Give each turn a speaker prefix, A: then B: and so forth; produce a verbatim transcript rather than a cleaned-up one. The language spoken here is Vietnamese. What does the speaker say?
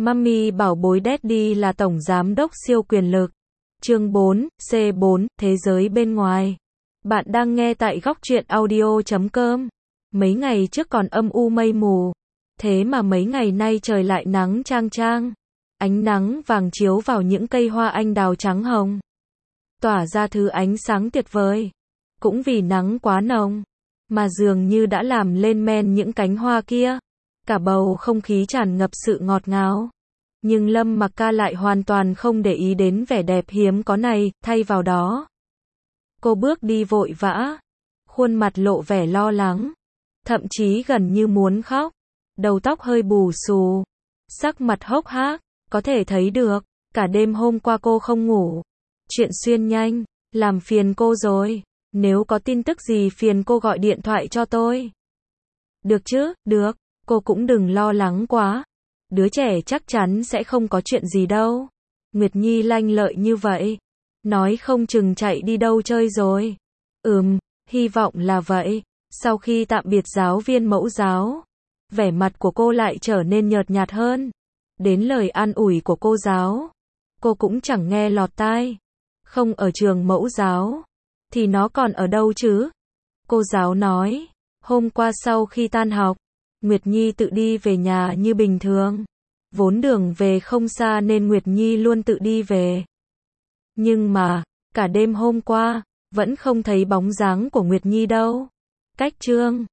A: Mummy bảo bối Daddy là tổng giám đốc siêu quyền lực. Chương bốn, C bốn, Thế giới bên ngoài. Bạn đang nghe tại góc truyện audio chấm com. Mấy ngày trước còn âm u mây mù. Thế mà mấy ngày nay trời lại nắng chang chang. Ánh nắng vàng chiếu vào những cây hoa anh đào trắng hồng. Tỏa ra thứ ánh sáng tuyệt vời. Cũng vì nắng quá nồng, mà dường như đã làm lên men những cánh hoa kia. Cả bầu không khí tràn ngập sự ngọt ngào. Nhưng Lâm Mặc Ca lại hoàn toàn không để ý đến vẻ đẹp hiếm có này, thay vào đó. Cô bước đi vội vã, khuôn mặt lộ vẻ lo lắng, thậm chí gần như muốn khóc, đầu tóc hơi bù xù, sắc mặt hốc hác, có thể thấy được, cả đêm hôm qua cô không ngủ. Chuyện xuyên nhanh, làm phiền cô rồi, nếu có tin tức gì phiền cô gọi điện thoại cho tôi. Được chứ, được, cô cũng đừng lo lắng quá. Đứa trẻ chắc chắn sẽ không có chuyện gì đâu. Nguyệt Nhi lanh lợi như vậy, nói không chừng chạy đi đâu chơi rồi. Ừm, hy vọng là vậy. Sau khi tạm biệt giáo viên mẫu giáo, vẻ mặt của cô lại trở nên nhợt nhạt hơn. Đến lời an ủi của cô giáo, cô cũng chẳng nghe lọt tai. Không ở trường mẫu giáo, thì nó còn ở đâu chứ? Cô giáo nói, hôm qua sau khi tan học, Nguyệt Nhi tự đi về nhà như bình thường. Vốn đường về không xa nên Nguyệt Nhi luôn tự đi về. Nhưng mà, cả đêm hôm qua, vẫn không thấy bóng dáng của Nguyệt Nhi đâu. Cách chương